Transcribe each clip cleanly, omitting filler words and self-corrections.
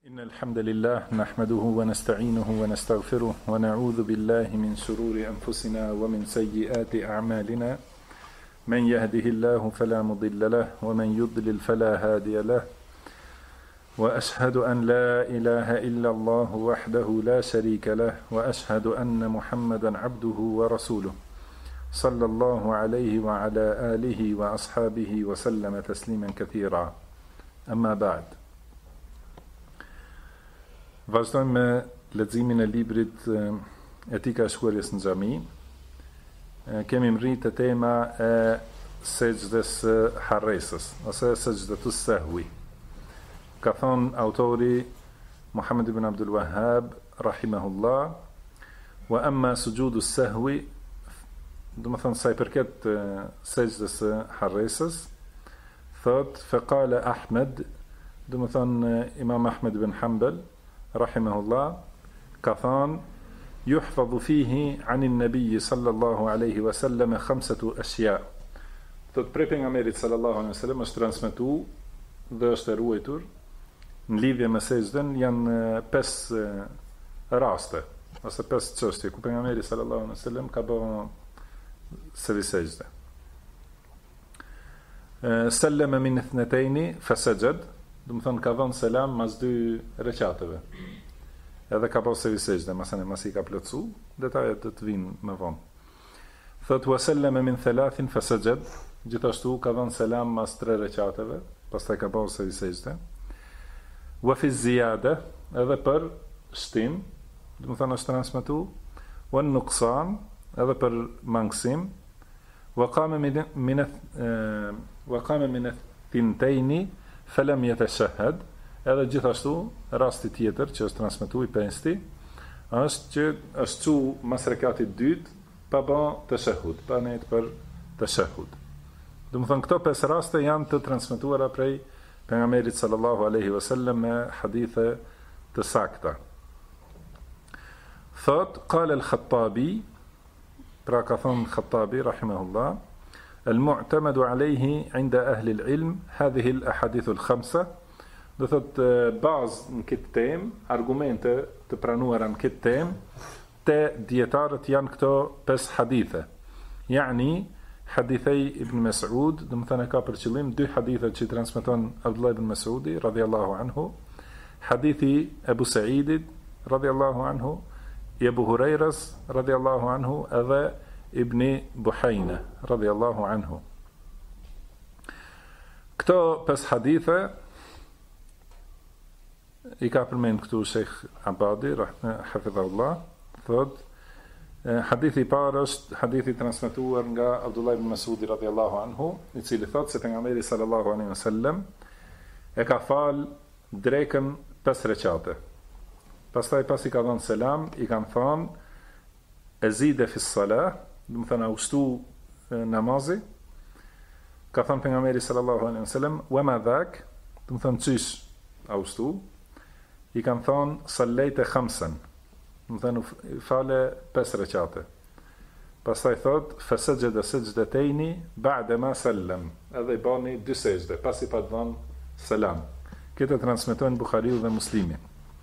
إن الحمد لله نحمده ونستعينه ونستغفره ونعوذ بالله من شرور أنفسنا ومن سيئات أعمالنا من يهده الله فلا مضل له ومن يضلل فلا هادي له وأشهد أن لا إله إلا الله وحده لا شريك له وأشهد أن محمدا عبده ورسوله صلى الله عليه وعلى آله وأصحابه وسلم تسليما كثيرا أما بعد. Vazhdojmë me leximin e librit Etika e shkuarjes në xhami. Kemi mritë tema e sejdës harresës, ose sejdës sahwi. Ka thonë autori Muhammad ibn Abdul Wahhab rahimahullah, wa amma sujudu sahwi, do të thonë sa i përket sejdës harresës, thot faqala Ahmed, do të thonë Imam Ahmed ibn Hanbal rahimahullah ka thënë yuhfadhu fihi anin nabiy sallallahu alaihi wasallam khamsatu ashya. Do të prej pejgamberit sallallahu alaihi wasallam është transmetuar dhe është ruajtur në lidhje me sejdën janë 5 raste ose 5 çështje ku pejgamberi sallallahu alaihi wasallam ka bërë sejdë. Sallama min ithnatayn fasajad, do të thonë ka dhënë selam mas 2 rekateve. Edhe ka pasur sejdë, mas i ka plotsu, detajet do të vinë më vonë. Thot wa sallama min 3 fasajad, gjithashtu ka dhënë selam mas 3 rekateve, pastaj ka pasur sejdë. Wa fi ziyada, edhe për shtim, do të thonë është transmetuar, wa nuqsan, edhe për mangësim, wa qama min thintayn falam yatashahhad, edhe gjithashtu rasti tjetër që është transmetuar i pesti është që është çu mas rekatit dytë pa bën tashahhud, pa nejt për tashahhud. Do të thonë këto 5 raste janë të transmetuara prej pejgamberit sallallahu alaihi wasallam me hadithe të sakta. Thot qala al-Khattabi, pra ka thënë Khattabi rahimahullah, المعتمد عليه عند أهل العلم هذه الأحاديث الخمسة. Do thot bazë në këtë temë, argumente të pranuara në këtë temë te dietarët janë këto 5 hadithe. Yani hadithei Ibn Mas'ud, do të thënë ka për qëllim 2 hadithe që transmeton Abdullah ibn Mas'udi radhiyallahu anhu, hadithi Abu Sa'idit radhiyallahu anhu, Abu Hurairas radhiyallahu anhu, edhe Ibni Buhajna radhiyallahu anhu. Këto 5 hadithe i ka përmend këtu Sheikh Abadi hafidhahullah, thot hadithi i parë është hadithi transmetuar nga Abdullah ibn Mas'udi radhiyallahu anhu, i cili thot se pejgamberi sallallahu alaihi wasallam e ka fal drekën 5 rekate. Pastaj pasi ka dhënë selam, i kanë thënë ezide fi salah, do të thënë ushtu namazi. Ka thënë pejgamberi sallallahu alaihi wasallam wa ma dhak, do të thënë çish ushtu. I kanë thënë sallejte khamsan, do të thënë fale 5 rekate. Pastaj thot fasajada sajdatayn ba'da ma sallam, edhe i bani 2 sejdë pasi pa dhënë selam. Këtë transmetojnë Buhariu dhe Muslimi.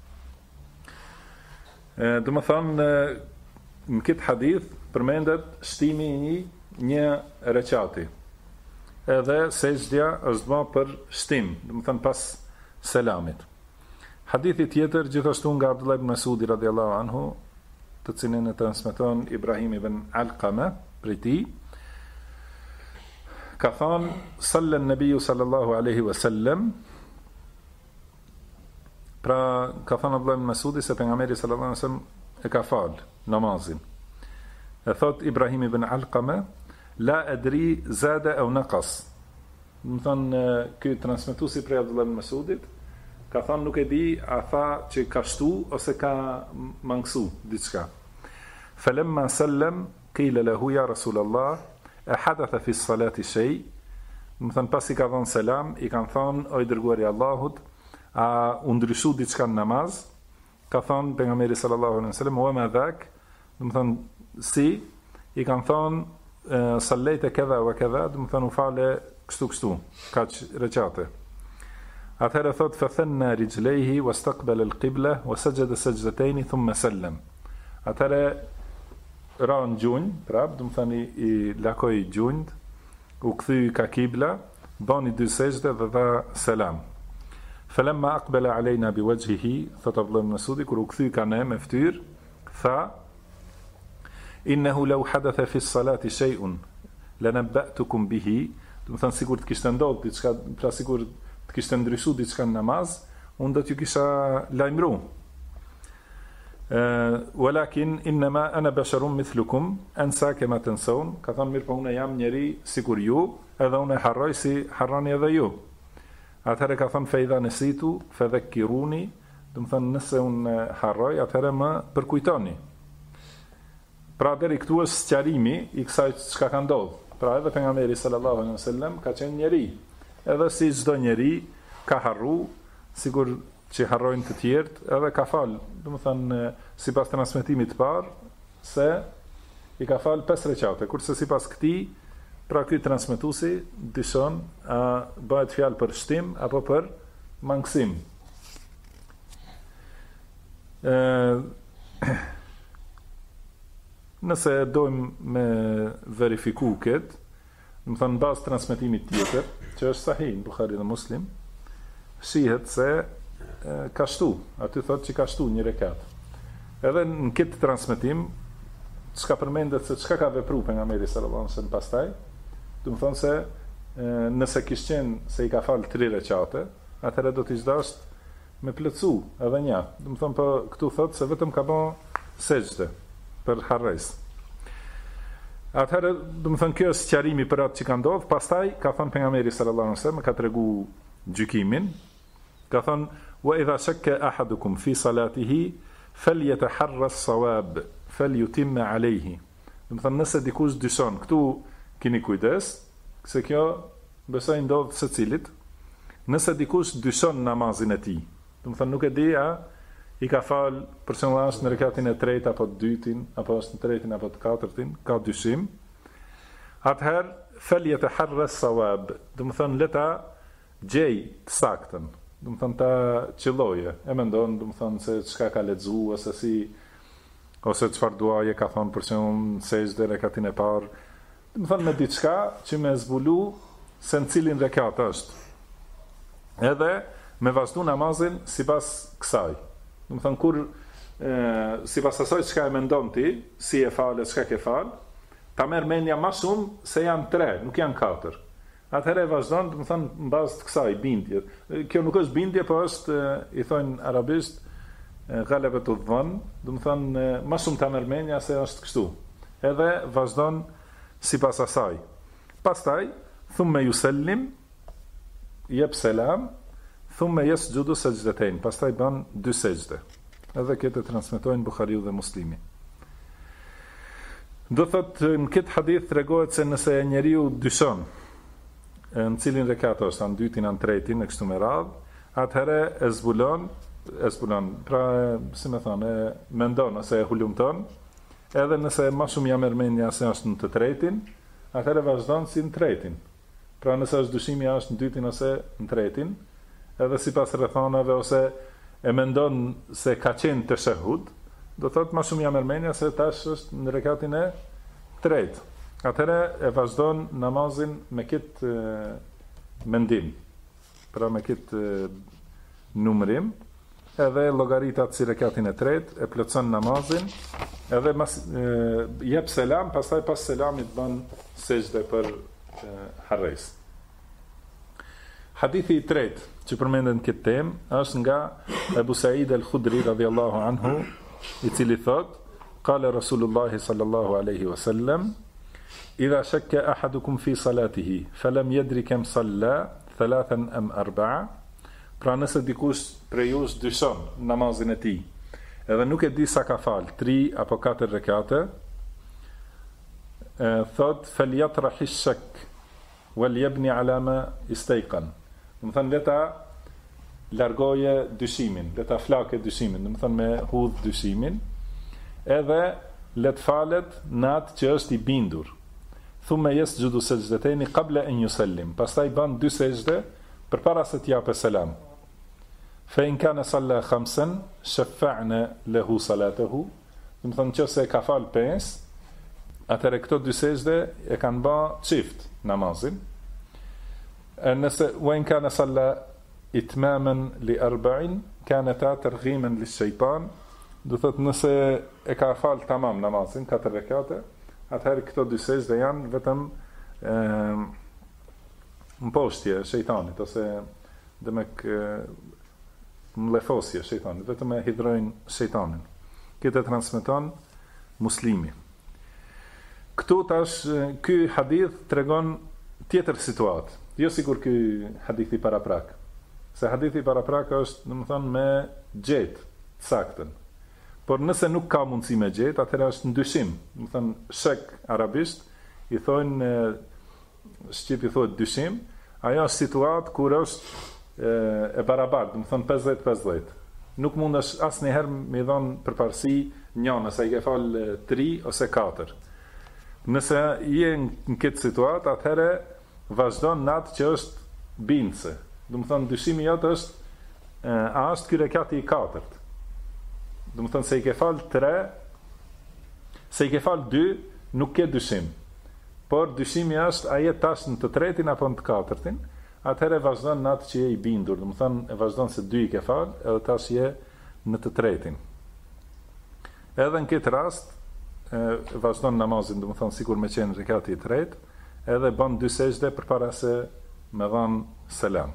Do të thënë në këtë hadith përmendet shtimi i një rekati. Edhe sejdja është bërë për shtim, do të thënë pas selamit. Hadithi tjetër gjithashtu nga Abdullah ibn Mas'udi radhiyallahu anhu, të cilin e transmeton Ibrahim ibn Alqama prej tij, ka thënë sallan nabiu sallallahu alaihi wasallam, pra ka thënë Abdullah ibn Mas'udi se pejgamberi sallallahu alaihi wasallam e ka fal namazin. E thot Ibrahim ibn Alqama, la adri zada au naqas. Do të thonë ky transmetuesi prej Abdullah ibn Mas'udit ka thënë nuk e di a tha që ka shtu ose ka mangësu diçka. Falamma sallam qila lahu ya Rasulullah a hadatha fi salati shay. Do të thonë pasi ka dhënë selam, i kanë thënë o i dërguari i Allahut, a u ndryshu diçka në namaz? Ka thënë pejgamberi sallallahu alaihi wasallam wa ma dhak, do të thonë si, i kanë thonë sallejte këdha wa këdha, do të thonë u fale kështu kaq recate. Atëherë thot fathanna rijlaihi wastaqbala al-qibla wa sajada sajdatayn thumma sallam. Atëherë ra në gjunjë, prap, do të thani i lakoi gjunjët, u kthy ka kibla, bani 2 sejdë dhe dha selam. Falamma aqbala alejna biwajhihi, thot Abdullah ibn Mas'udi, kur u kthy ka ne me fytyrë, tha innahu law hadatha fi as-salati shay'un lanabba'tukum bihi, do të thënë sikur të kishte ndodhur diçka, pra sikur të kishte ndryshuar diçka në namaz, unë do t'ju kisha lajmëruar. Walakin inma ana basharun mithlukum ansa kama tansaun, ka thënë mirë po unë jam njeri sikur ju, edhe unë harroj si harroni edhe ju. Atëherë ka thënë fa idha nasitu fadhakkiruni, do të thënë nëse unë harroj, atëherë më përkujtoni. Pra deri këtu është sqarimi i kësaj çka ka ndodhur. Pra edhe pejgamberi sallallahu alaihi wasallam ka qenë njeri, edhe si çdo njeri ka harru, sigur që harrojnë të tjerët, edhe ka fal, do të thënë sipas transmetimit të parë se i ka fal 5 rekate, kurse sipas këtij, pra ky transmetuesi dyshon a bëhet fjalë për shtim apo për mangësim. Nëse dojmë me verifiku këtë, do të thënë në bazë transmetimit tjetër, që është sahih në Buhari dhe Muslim, shihet se ka shtu, aty thotë që ka shtu 1 rekat. Edhe në këtë transmetim, çka përmendet se çka ka vepruar pejgamberi sallallahu alaihi wasallam pastaj, do të thonë se nëse kishte qenë se i ka fal 3 rekate, atëherë do t'i dashur me plotsu edhe një. Do të thonë po këtu thotë se vetëm ka bën sejdë për harres. Atëherë, do të thënë kjo është sqarimi për atë që ka ndodhur, pastaj ka thënë pejgamberi sallallahu alaihi wasallam, ka tregu gjykimin, ka thënë wa idha shakka ahadukum fi salatihi falyataharra as-sawab falyutimma alayhi. Do të thënë nëse dikush dyshon, këtu keni kujdes, se kjo besoj ndodh secilit. Nëse dikush dyshon namazin e tij, do të thënë nuk e di a i ka fal për shembull është në rekatin e 3 apo të 2-tin, apo është në 3-tin apo të 4-tin, ka dyshim. Atëherë falyataharra as-sawab, do të thënë leta gjej të saktën, do të thënë ta qelloje, e mendon, do të thënë se çka ka lexuar ose si ose çfarë duaje ka thënë për shembull sejdë rekatin e parë, do të thënë me diçka që më zbulu se në cilin rekat është. Edhe me vazhdu namazin sipas kësaj. Do të thënë kur sipas asaj çka e mendon ti, si e fal, çka ke fal, ta merr mendja më shumë se janë 3, nuk janë 4. Atëherë vazhdon, do të thënë në bazë të kësaj bindje. Kjo nuk është bindje, por është i thonë arabisht ghalabatu dhann, do të thënë më shumë ta merr mendja se është kështu. Edhe vazhdon sipas asaj. Pastaj thumma yusallim, jep selam, thumma yasjudu sajdatayn, pastaj bën 2 sejdë. Edhe këtë transmetojnë Buhariu dhe Muslimi. Do thotë në këtë hadith tregohet se nëse njeriu dyshon në cilin rekat është, në 2-tin, në 3-tin, në kështu me radhë, atëherë e zbulon, pra si me thonë, e mendon ose e hulumton, edhe nëse më shumë ja merr mendja se është në të 3-tin, atëherë vazhdon si në 3-tin. Pra nëse është dyshimi është në 2-tin ose në 3-tin, edhe sipas rrethonave ose e mendon se ka qenë të shahud, do thotë më shumë ja merr mendja se tash është në rekatin e 3. Atëherë e vazhdon namazin me këtë mendim, pra me këtë numërim, edhe llogaritat si rekatin e 3, e plotson namazin, edhe jep selam, pastaj pas selamit bën sejdë për harres. Hadithi i 3 që përmendet në këtë temë është nga Abu Sa'id al-Khudri radhiyallahu anhu, i cili thot: "Qala Rasulullah sallallahu alaihi wasallam, idha shakka ahadukum fi salatihi, falam yadri kam salla, 3 am 4." Pra nëse dikush prej jush dyshon namazin e tij, edhe nuk e di sa ka fal, 3 apo 4 rekate, thot falyatrah ash-shak wal yabni ala ma istayqan. Do të thënë leta largoje dyshimin, leta flake dyshimin, do të thënë me hudh dyshimin, edhe let falet në atë që është i bindur. Thumma yasjudu sajdatayn qabla an yusallim. Pastaj bën 2 sejdë përpara se të japë selam. فإن كان صلى 5 شفعنا له صلاته. Do të thonë nëse ka fal 5, atëherë këto dy sejdë e kanë bë çift namazin. Nëse وإن كان صلى إتماما ل4 كانتا ترغيما للشيطان. Do thotë nëse e ka fal tamam namazin 4 rekate, atëherë këto dy sejdë janë vetëm mposhtje shejtanit ose demek mlefosje shejtanit, vetëm e hidrojnë shejtanin. Këtë transmeton Muslimi. Këtu tash ky hadith tregon tjetër situatë. Jo sigur ky hadithi paraprak. Se hadithi paraprak është, domethënë, me gjet saktën. Por nëse nuk ka mundësi me gjet, atëherë është ndyshim. Domethënë shek arabisht i thonë shqip i thotë dyshim. Ajo është situatë kur është e barabartë, domethënë 50-50. Nuk mundesh asnjëherë me dhon përparësi njënës, ai ke fal 3 ose 4. Nëse je në këtë situatë, atëherë vazhdon në atë që është bindse. Domethënë dyshimi jot është a është ky rekati i 4. Domethënë se i ke fal 3, se i ke fal 2, nuk ke dyshim. Por dyshimi është a je tash në të tretin apo në të katërtin. Atëherë vazhdon në atë që je i bindur, domethënë e vazhdon se 2 i ke fal, edhe tash je në të tretin. Edhe në këtë rast vazhdon namazin, domethënë sikur me qenë rekati i tretë, edhe bën 2 sejdë përpara se me dhën selam.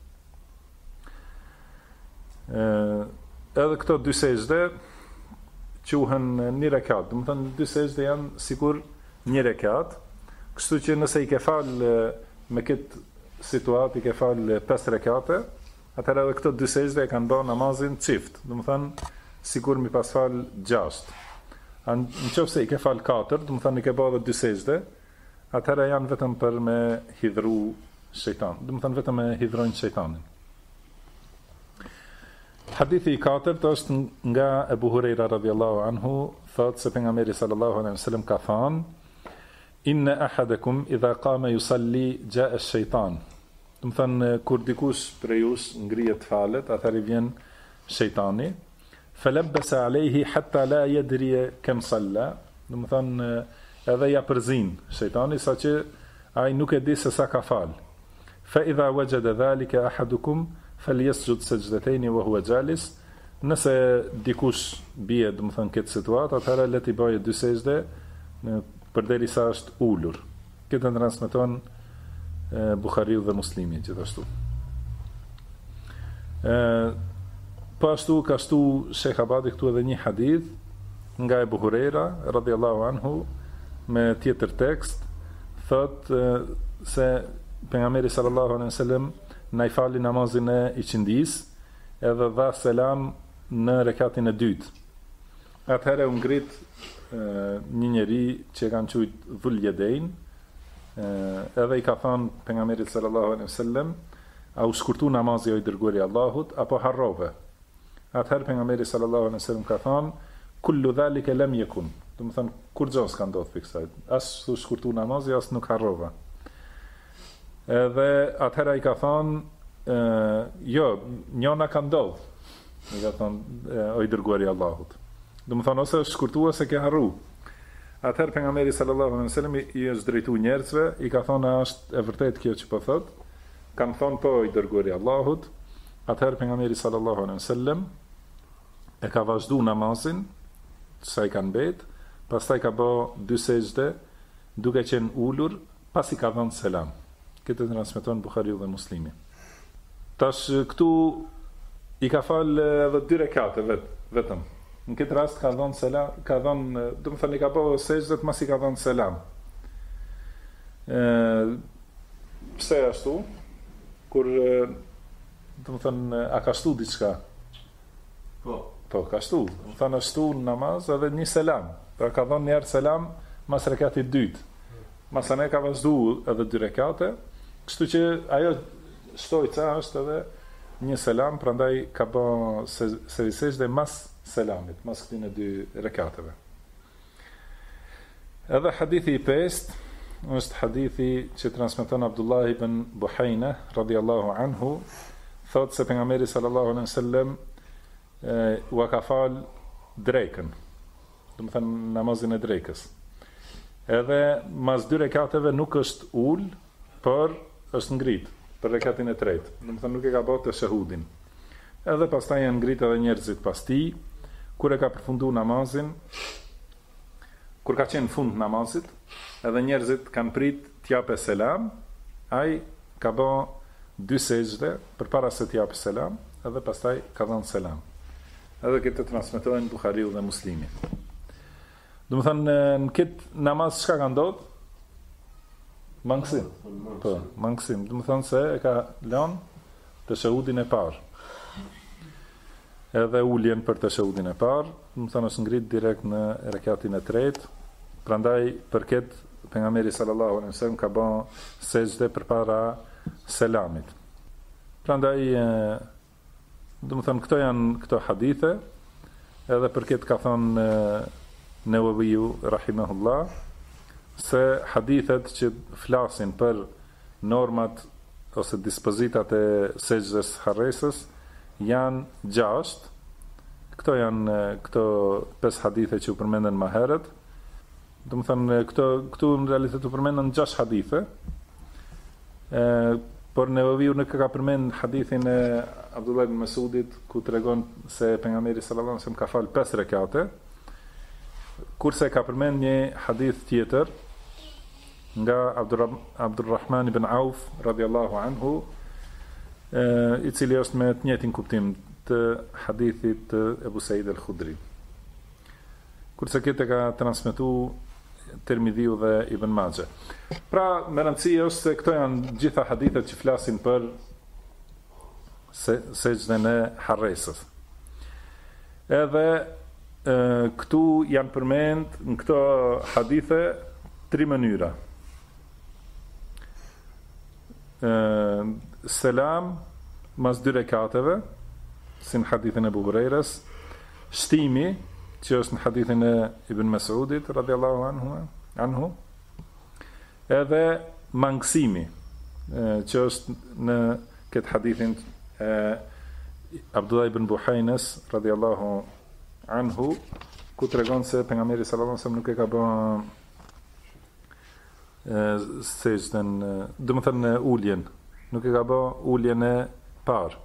Edhe këto 2 sejdë quhen një rekat, domethënë 2 sejdë janë sikur një rekat, kështu që nëse i ke fal me këtë situatë, i ke fal 5 rekate, atëherë edhe këto 2 sejdë e kanë bërë namazin çift, domethënë sikur mi pas fal 6. Nëse i ke fal 4, domethënë i ke bërë 2 sejdë, atëherë janë vetëm për me hidhru shejtan, domethënë vetëm me hidhrojnë shejtanin. Hadithi i 4 është nga Ebu Hurajra radhiyallahu anhu, thotë se pejgamberi sallallahu alaihi wasallam ka thënë: Inna ahadakum idha qama yusalli jaa ash-shaytan. Domethënë kur dikush prej jush ngrihet të falet, atëherë vjen shejtani. Falabbasa alayhi hatta la yadri kam salla. Domethënë edhe ja përzin shejtani saqë ai nuk e di se sa ka fal. Fa idha wajada dhalika ahadukum falyasjud sajdatayn wa huwa jalis. Nëse dikush bie domethënë këtë situatë, atëherë le të bëjë 2 sejdë përderisa është ulur. Këtë transmeton Buhariu dhe Muslimi gjithashtu. Po ashtu ka shtu Sheikh Abadi këtu edhe një hadith nga Ebu Hurajra radhiyallahu anhu me tjetër tekst, thot se pejgamberi sallallahu alaihi wasallam na i fali namazin e iqindis edhe dha selam në rekatin e dytë. Atëherë u ngrit një njeri që kanë quajt Dhul Yadayn, edhe i ka thënë pejgamberit sallallahu alaihi wasallam, a u shkurtu namazi o i dërguari i Allahut apo harrove? Atëherë pejgamberi sallallahu alaihi wasallam ka thënë, kullu dhalika lam yakun. Do të thonë kur gjë s'ka ndodhur për kësaj. As u shkurtu namazi, as nuk harrova. Edhe atëherë i ka thënë, jo, njëna ka ndodhur. I ka thënë o i dërguari i Allahut. Do të thonë ose është shkurtu ose ke harru. Atëherë pejgamberi sallallahu alaihi wasallam i është drejtuar njerëzve, i ka thonë a është e vërtetë kjo që po thot? Kanë thonë po i dërguari i Allahut. Atëherë pejgamberi sallallahu alaihi wasallam e ka vazhdu namazin, sa i kanë mbet, pastaj ka bë 2 sejdë, duke qenë ulur, pasi ka dhënë selam. Këtë transmeton Buhariu dhe Muslimi. Tash këtu i ka fal edhe 2 rekate vetëm. Në këtë rast ka dhënë selam, do të thënë i ka bërë sejdë masi ka dhënë selam. Pse ashtu? Kur do të thënë a ka shtu diçka? Po, ka shtu. Do të thënë ashtu në namaz edhe një selam. Pra ka dhënë një herë selam mas rekatit dytë. Masane ka vazhdu edhe 2 rekate, kështu që ajo shtojca është edhe një selam, prandaj ka bërë sejdë mas selamit, mas këtine 2 rekateve. Edhe hadithi i 5 është hadithi që transmeton Abdullah ibn Buhajna radhiyallahu anhu, thot se pejgamberi sallallahu alaihi wasallam u ka fal drekën, do të thënë namazin e drekës. Edhe mas 2 rekateve nuk është ul, por është ngrit për rekatin e tretë. Do të thënë nuk e ka bërë të shahudin. Edhe pastaj janë ngrit edhe njerëzit pas tij, kur e ka përfunduar namazin, kur ka qenë fund namazit, edhe njerëzit kanë prit t'jape selam, ai ka bërë 2 sejdë përpara se t'japë selam, edhe pastaj ka dhënë selam. Edhe këtë transmetojnë Buhariu dhe Muslimi. Do të thënë në këtë namaz çka ka ndodhur? Mangësim. Po, mangësim. Do të thënë se e ka lënë të shahudin e parë. Edhe uljen për të shahudin e parë, do të thënë është ngrit direkt në rekatin e tretë. Prandaj për këtë pejgamberi sallallahu alaihi wasallam ka bën sejdë përpara selamit. Prandaj do të thënë këto janë këto hadithe, edhe për këtë ka thënë Newawiu rahimahullah se hadithet që flasin për normat ose dispozitat e sejdës harresës janë 6. Këto janë këto 5 hadithe që u përmenden më herët. Do të thënë këtu në realitet u përmenden 6 hadithe. Por Newawiu nuk ka përmend hadithin e Abdullah ibn Mas'udit ku tregon se pejgamberi sallallahu alaihi wasallam ka fal 5 rekate, kurse ka përmend një hadith tjetër nga Abdurrahman ibn Auf radhiyallahu anhu, i cili është me të njëjtin kuptim të hadithit të Ebu Said al-Khudri. Kurse këtë ka transmetuar Tirmidhiu dhe Ibn Majah. Pra, me rëndësi është se këto janë gjitha hadithet që flasin për sejdën e harresës. Edhe këtu janë përmend në këto hadithe 3 mënyra. Selam mas 2 rekateve, si në hadithin e Abu Hurajras, shtimi, që është në hadithin e Ibn Mas'udit radhiyallahu anhu, edhe mangësimi, që është në këtë hadithin e Abdullah ibn Buhajnes radhiyallahu anhu, ku tregon se pejgamberi sallallahu alaihi wasallam nuk e ka bën sejdën, do të thënë uljen, nuk e ka bën uljen e parë.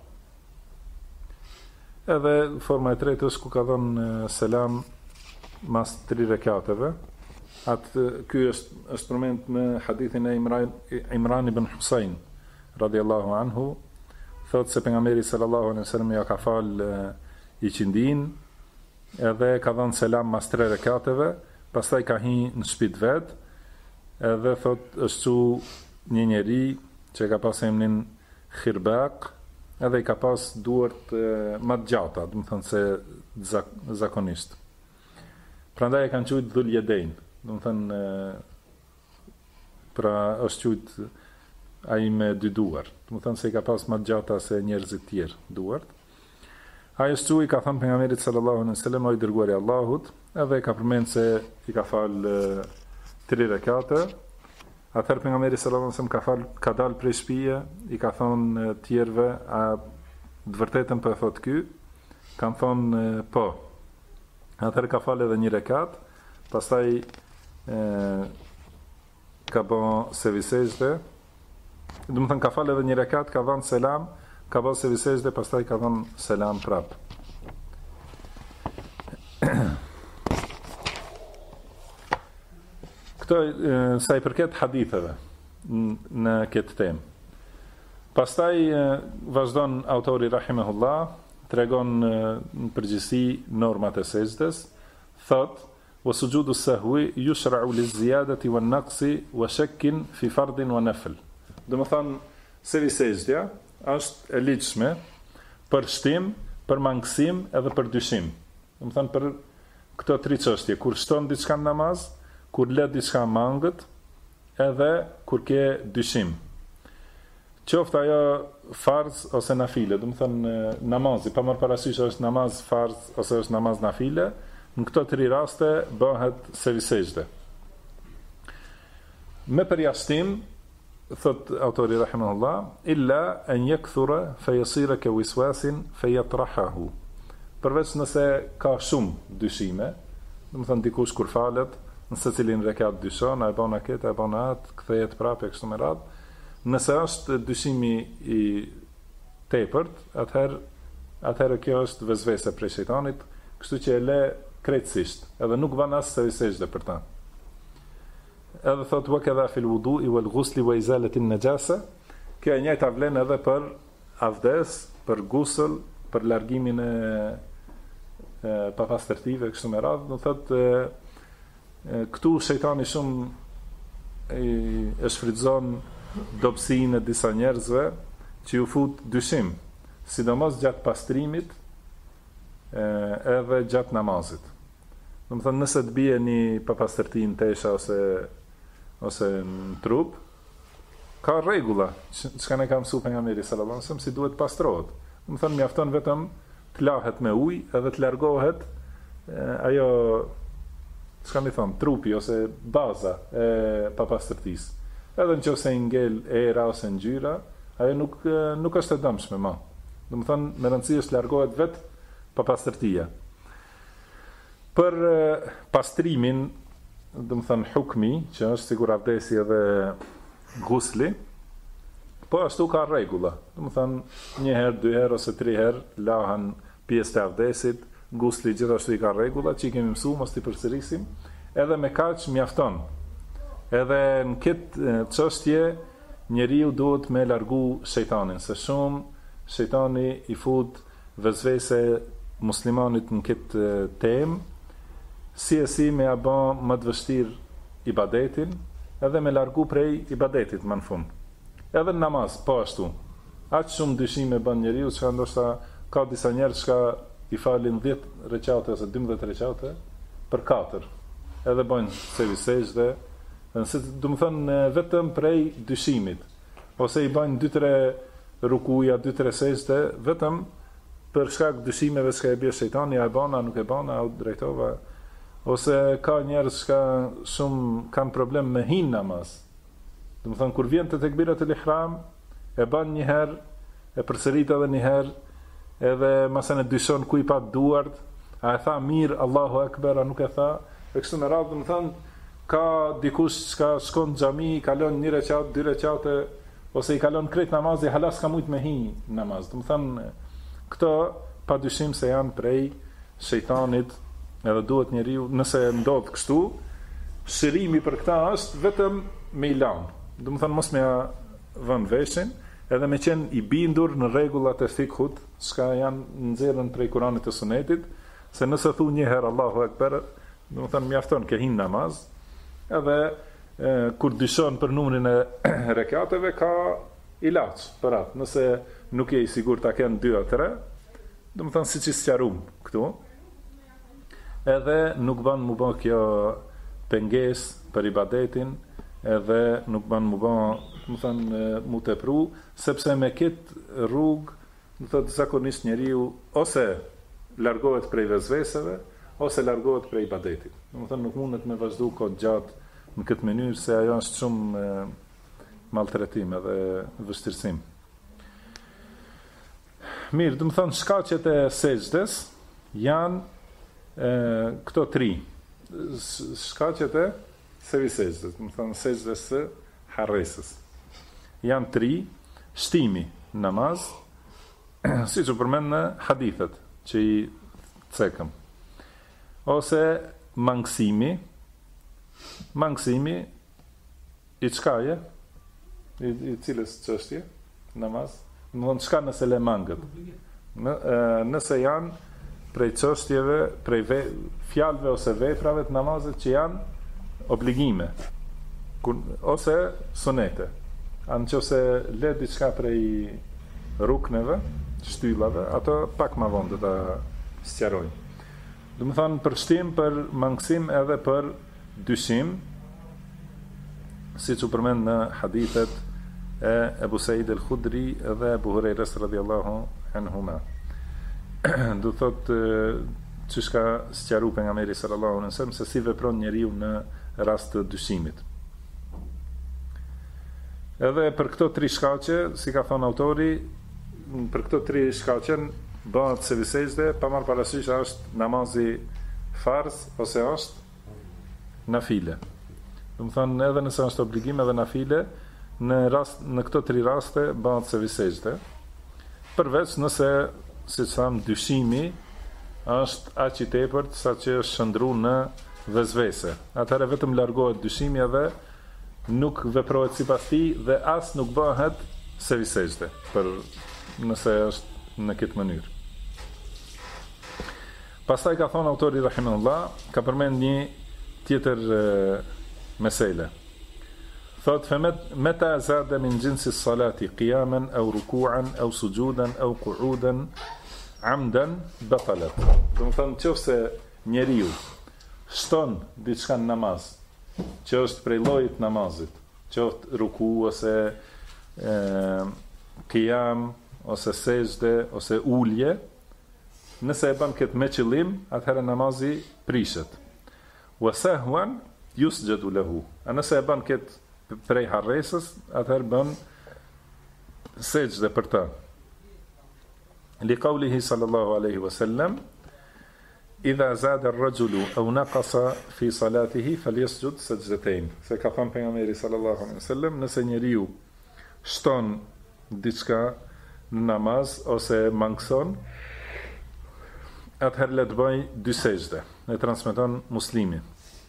Edhe forma e tretë është ku ka dhënë selam mas 3 rekateve. Ky është përmend në hadithin e Imran ibn Husain radhiyallahu anhu, thotë se pejgamberi sallallahu alaihi wasallam ja ka fal i qindin, edhe ka dhënë selam mas 3 rekateve, pastaj ka hyrë në shtëpitë vet, edhe thotë është një njeri që ka pas emrin Khirbaq, edhe i ka pas duart më të gjata, do të thënë se zakonisht. Prandaj e kanë quajtur Dhul Yadayn, do të thënë pra është quajtur ai me 2 duar, do të thënë se i ka pas më të gjata se njerëzit tjerë duart. Ai është i ka thënë pejgamberit sallallahu alaihi wasallam, o i dërguari i Allahut, edhe ka përmend se i ka fal 3 rekate. Atëherë pejgamberi sallallahu alaihi wasallam ka dalë prej shtëpie, i ka thonë tjerëve, a të vërtetën po e thot ky? Kan thonë po. Atëherë ka falë edhe 1 rekat, pastaj ka bën sevisejde. Do të thënë ka falë edhe 1 rekat, ka dhënë selam, ka bën sevisejde, pastaj ka dhënë selam prap. Sa i përket haditheve në këtë temë. Pastaj vazhdon autori rahimahullah, tregon në përgjithësi normat e sejdës, thot: "Wa sujudu sahwi yushra'u liz-ziyadati wan-naqsi wa shakkin fi fardin wa nafl." Do të thonë se sejdja është e ligjshme për shtim, për mangësim edhe për dyshim. Do të thonë për këto 3 çështje, kur shton diçka në namaz, kur lë diçka mangët, edhe kur ke dyshim. Qoftë ajo farz ose nafile, do të thënë namazi, pa marrë parasysh është namaz farz ose është namaz nafile, në këto 3 raste bëhet sevisejde. Me përjashtim, thot autori rahimahullah, illa an yakthura fayasira ka wiswasin fayatrahahu. Përveç nëse ka shumë dyshime, do të thënë dikush kur falet, në secilin rekat dyshon, a e bën këtë, a e bën atë, kthehet prapë kështu me radhë. Nëse është dyshimi i tepërt, atëherë kjo është vezvese prej shejtanit, kështu që e le krejtësisht, edhe nuk bën as sejdë për ta. Edhe thot wa kadha fil wudu'i wal ghusli wa izalati an-najasa, kjo e njëjta vlen edhe për avdes, për gusël, për largimin e papastërtive kështu me radhë. Do thot këtu shejtani shumë e shfrytëzon dobësinë e disa njerëzve që ju fut dyshim, sidomos gjatë pastrimit edhe gjatë namazit. Do të thënë nëse të bie një papastërti në tesha ose në trup, ka rregulla, çka ne ka mësuar pejgamberi sallallahu alajhi wasallam si duhet pastrohet. Do të thënë mjafton vetëm të lahet me ujë edhe të largohet ajo çka më thon trupi ose baza e papastërtisë. Edhe nëse i ngel era ose ngjyra, ajo nuk është e dëmshme më. Do të thënë me rëndësi është largohet vetë papastërtia. Për pastrimin, do të thënë hukmi, që është sigur abdesi edhe gusli, po ashtu ka rregulla. Do të thënë një herë, dy herë ose tre herë lahen pjesë të abdesit, gusli gjithashtu i ka rregulla, që i kemi mësuar, mos t'i përsërisim, edhe me kaq mjafton. Edhe në këtë çështje njeriu duhet me largu shejtanin, se shumë shejtani i fut vezvese muslimanit në këtë temë, si me aba më të vështirë ibadetin, edhe me largu prej ibadetit më në fund. Edhe në namaz, po ashtu. Aq shumë dyshime bën njeriu, që ndoshta ka disa njerëz që i falin 10 recate ose 12 recate për 4. Edhe bojnë sejdë, do të thënë vetëm prej dyshimit. Ose i bajnë 2-3 rukuja, 2-3 sejdë, vetëm për shkak dyshimeve që e bie shejtani, a e bën, a nuk e bën, a u drejtova. Ose ka njerëz që shumë kanë problem me hin namaz. Do të thënë kur vjen te tekbiratul ihram, e bën një herë, e përsërit edhe një herë, edhe masën e dyshon ku i pa duart, a e tha mirë Allahu Akbar, a nuk e tha, e kështu me radhë. Do të thënë ka dikush që shkon në xhami, i kalon 1 recat, 2 recate, ose i kalon krejt namazi, hala s'ka mujt me hi namaz. Do të thënë këto padyshim se janë prej shejtanit, edhe duhet njeriu, nëse ndodh kështu, shërimi për këta është vetëm me i lanë. Do të thënë mos me vën veshin, edhe me qenë i bindur në rregullat e fikhut, çka janë nxjerrën prej Kuranit e Sunetit, se nëse thu një herë Allahu Akbar, do të thënë mjafton ke hin namaz, edhe kur dyshon për numrin e rekateve ka ilaç për atë. Nëse nuk je i sigurt ta ken 2 apo 3, do të thënë siç i sqarum këtu, edhe nuk ban mu bë kjo pengesë për ibadetin, edhe nuk ban mu bë, do të thënë mu tepru, sepse me këtë rrugë, do të thotë zakonisht njeriu ose largohet prej vezveseve, ose largohet prej ibadetit. Do të thënë nuk mundet me vazhdu kohë gjatë në këtë mënyrë, se ajo është shumë maltretim edhe vështirësim. Mirë, do të thënë shkaqet e sejdës janë këto 3. Shkaqet e sejdës, do të thënë sejdës së harresës. Janë 3: shtimi në namaz, siç u përmend në hadithet që i cekëm, ose mangësimi i çkaje, i cilës çështje namaz, do të thonë çka nëse le mangët. Nëse janë prej çështjeve, prej fjalëve ose veprave të namazit që janë obligime, ose sunete. Nëse le diçka prej rukneve, shtyllave, ato pak më vonë do ta sqarojmë. Do të thonë për shtim, për mangësim edhe për dyshim, siç u përmend në hadithet e Ebu Said el-Khudri dhe Ebu Hurajres radhiyallahu anhuma. Do thotë çish ka sqaruar pejgamberi sallallahu alaihi wasallam se si vepron njeriu në rast të dyshimit. Edhe për këto 3 shkaqe, si ka thënë autori, për këto 3 shkaqe bëhet se sejdë, pa marrë parasysh a është namazi farz ose është nafile. Do të thonë edhe nëse është obligim edhe nafile, në këto 3 raste bëhet se sejdë. Përveç nëse, siç tham, dyshimi është aq i tepërt sa që është shndruar në vezvese. Atëherë vetëm largohet dyshimi edhe nuk veprohet sipas tij dhe as nuk bëhet sevi sejdë, për nëse është në këtë mënyrë. Pastaj ka thonë autori rahimahullah, ka përmend një tjetër mesele. Thot meta zada min jinsi salati qiyaman aw ruku'an aw sujudan aw qu'udan amdan batalat. Do të thonë nëse njeriu shton diçka në namaz, që është prej llojit të namazit, qoftë ruku ose qiyam ose sejdë ose ulje, nëse e bën këtë me qëllim, atëherë namazi prishet. Wa sahwan yusjadu lahu. Nëse e bën këtë prej harresës, atëherë bën sejdë për ta. Li qawlihi sallallahu alaihi wasallam idha zada ar-rajulu aw naqasa fi salatihi falyasjud sajdatayn. Se ka thënë pejgamberi sallallahu alaihi wasallam, nëse njeriu shton diçka në namaz ose mangson, atëherë le të bëj 2 sejdë. E transmeton Muslimi.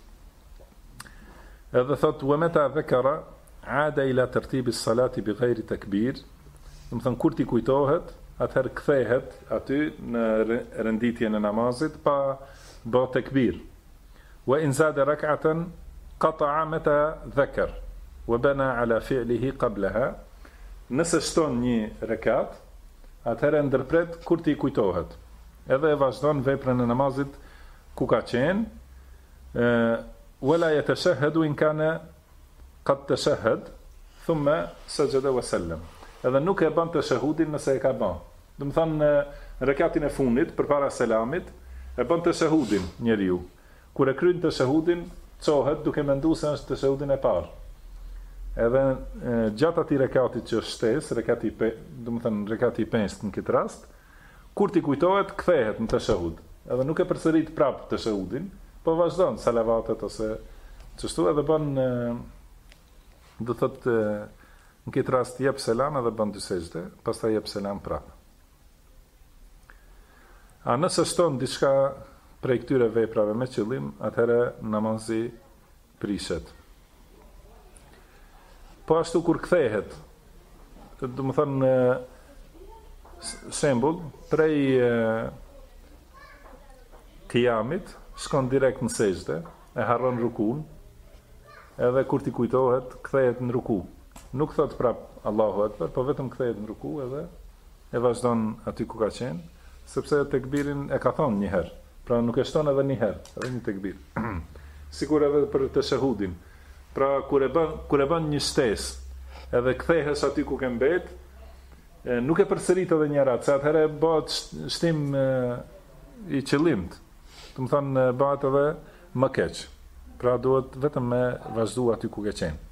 Edhe thot wa mata dhakara aada ila tartib as-salati bighayri takbir. Do të thonë kur ti kujtohet, atëherë kthehet aty në renditjen e namazit pa bë tekbir. Wa in zada rak'atan qata'a mata dhakar wa bana ala fi'lihi qablaha. Nëse shton një rekat, atëherë ndërpret kur ti kujtohet. Edhe e vazhdon veprën e namazit ku ka qenë, wala yatashahhadu in kana qad tashahhad thumma sajada wa sallam. Edhe nuk e bën tashahhudin nëse e ka bën. Do të thonë në rekatin e fundit përpara selamit e bën tashahhudin njeriu. Kur e kryen tashahhudin, çohet duke menduar se është tashahhudin e parë. Edhe gjatë atij rekatit që është shtesë, do të thonë rekati i 5 në këtë rast, kur ti kujtohet, kthehet në tashahhud. Edhe nuk e përsërit prapë tashahhudin, po vazhdon salavatet ose çështu edhe bën do thotë në këtë rast jep selam edhe bën 2 sejdë, pastaj jep selam prapë. A nëse shton diçka prej këtyre veprave me qëllim, atëherë namazi prishet. Po ashtu kur kthehet, do të thonë shembull, prej qiyamit shkon direkt në sejdë, e harron rukun, edhe kur ti kujtohet, kthehet në ruku. Nuk thot prap Allahu Akbar, po vetëm kthehet në ruku edhe e vazhdon aty ku ka qenë, sepse tekbirin e ka thonë një herë. Pra nuk e shton edhe një herë, edhe një tekbir. Sikur edhe për tashahhudin. Pra kur e bën një shtesë, edhe kthehes aty ku ke mbet, nuk e përsërit edhe një radhë, se atëherë bëhet shtim i qëllimt. Do të thonë bëhet edhe më keq. Pra duhet vetëm me vazhdu aty ku ke qenë.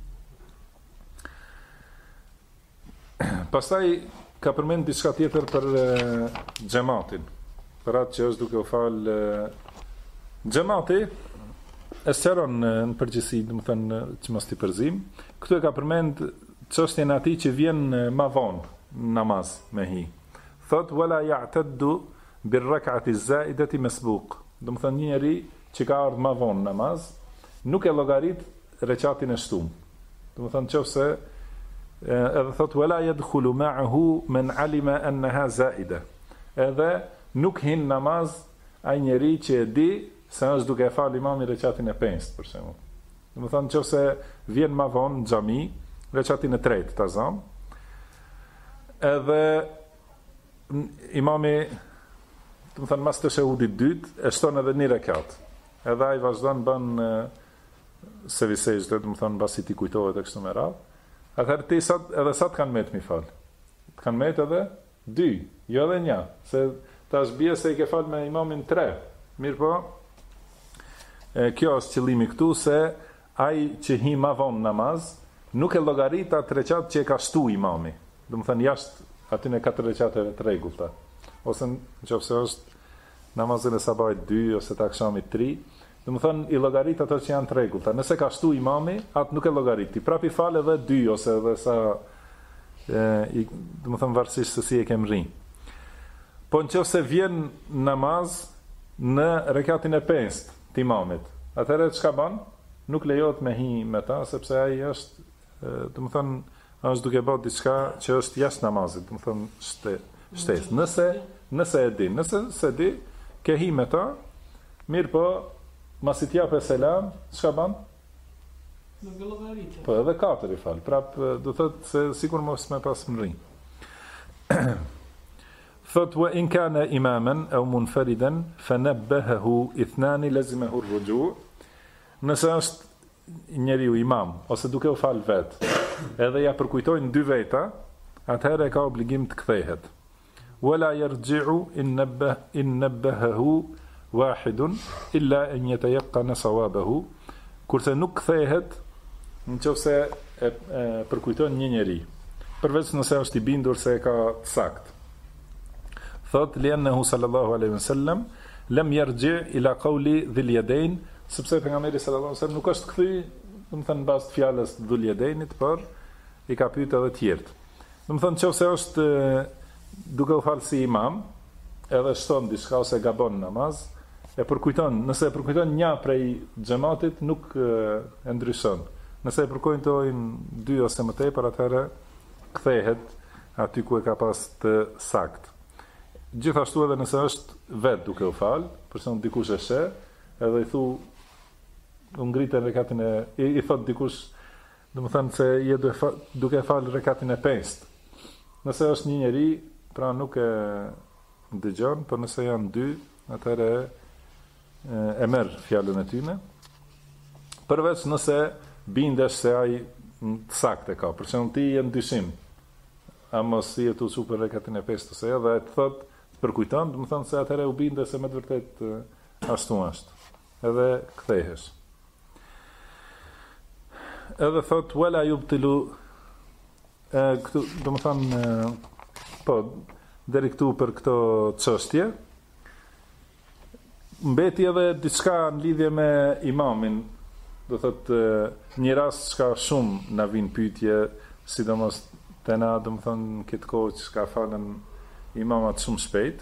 Pastaj ka përmend diçka tjetër për xhamatin. Për atë që është duke u fal xhamati, e sqaron në përgjithësi, do të thënë që mos t'i përzim. Këtu e ka përmend çështjen e atij që vjen më vonë në namaz me hi. Thot wala ya'taddu bir-rak'ati az-za'idati masbuq. Do të thënë njëri që ka ardhur më vonë në namaz, nuk e llogarit rekatin e shtumë. Do të thënë nëse edhe thot wala yadkhulu ma'ahu man alima annaha za'ida. Edhe nuk hin namaz ai njeri që e di se është duke e fal imami rekatin e 5 për shembull. Do të thonë nëse vjen më vonë në xhami, rekatin e 3 ta zam. Edhe imami, do të thonë mas të shahudit dytë, e shton edhe një rekat. Edhe ai vazhdon bën sevi sejdë, do të thonë mbasi ti kujtohet e kështu me radhë. Atëherë ti edhe sa të kanë me të mi falë? Të kanë me të edhe 2, jo edhe 1, se tash bie se i ke falë me imamin 3. Mirë po, kjo është qëllimi këtu, se ai që hi ma vonë namaz, nuk e llogarit atë rekat që e ka shtu imami. Do të thënë jashtë aty në 4 rekateve të rregullta. Ose nëse është namazin e sabahit 2 ose të akşamit 3, do të thënë i llogarit ato që janë të rregullta. Nëse ka shtu imami, atë nuk e llogarit. Ti prapë fal edhe 2 ose edhe sa do të thënë varësisht se si e kem rri. Po nëse vjen namaz në rekatin e 5 të imamit, atëherë çka bën? Nuk lejohet me hi me ta, sepse ai është, do të thënë, është duke bërë diçka që është jashtë namazit, do të thënë shtesë. Nëse e di, nëse se di, ke hi me ta, mirë po, masi t'jape selam, çka bën? Nuk e llogaritë. Po edhe 4 i fal, prapë do thotë se sikur mos me pas mri. Thot wa in kana imaman aw munfaridan fanabbahu ithnan lazimahu ar-ruju'. Nëse është njeriu imam ose duke u fal vet, edhe ja përkujtojnë 2 veta, atëherë ka obligim të kthehet. Wala yarji'u in nabbahu wahidun illa an yatayaqqana sawabahu. Kurse nuk kthehet nëse e përkujton një njeri, përveç nëse është i bindur se e ka sakt. Thot li'annahu sallallahu alaihi wasallam lam yarji' ila qawli dhil yadayn, sepse pejgamberi sallallahu alaihi wasallam nuk është kthy, do të thënë bazë fjalës dhul yadaynit, por i ka pyetur edhe të tjerë. Do të thënë nëse është duke u falë si imam, edhe shton diçka ose gabon namaz, e përkujton, nëse e përkujton një prej xhamatit, nuk e ndryshon. Nëse e përkujtojnë 2 ose më tepër, atëherë kthehet aty ku e ka pas të sakt. Gjithashtu edhe nëse është vet duke u fal, për shembull dikush e sheh, edhe i thu u ngritën rekatin i thot dikush, domethënë se je duke fal rekatin e 5. Nëse është një njeri, pra nuk e dëgjon, por nëse janë 2, atëherë e merr fjalën e tyne. Përveç nëse bindesh se ai saktë ka. Për shembull ti je në dyshim, a mos i jetu super rekatin e 5 ose edhe e të thot përkujton, do të thonë se atëherë u binde se me të vërtet ashtu është. Edhe kthehesh. Edhe thot wala yubtilu, këtu do të thonë po deri këtu për këto çështje. Mbeti edhe diçka në lidhje me imamin, do thot një rast çka shumë na vin pyetje, sidomos te na, do të thonë këtë kohë që ka falën imamat shumë shpejt.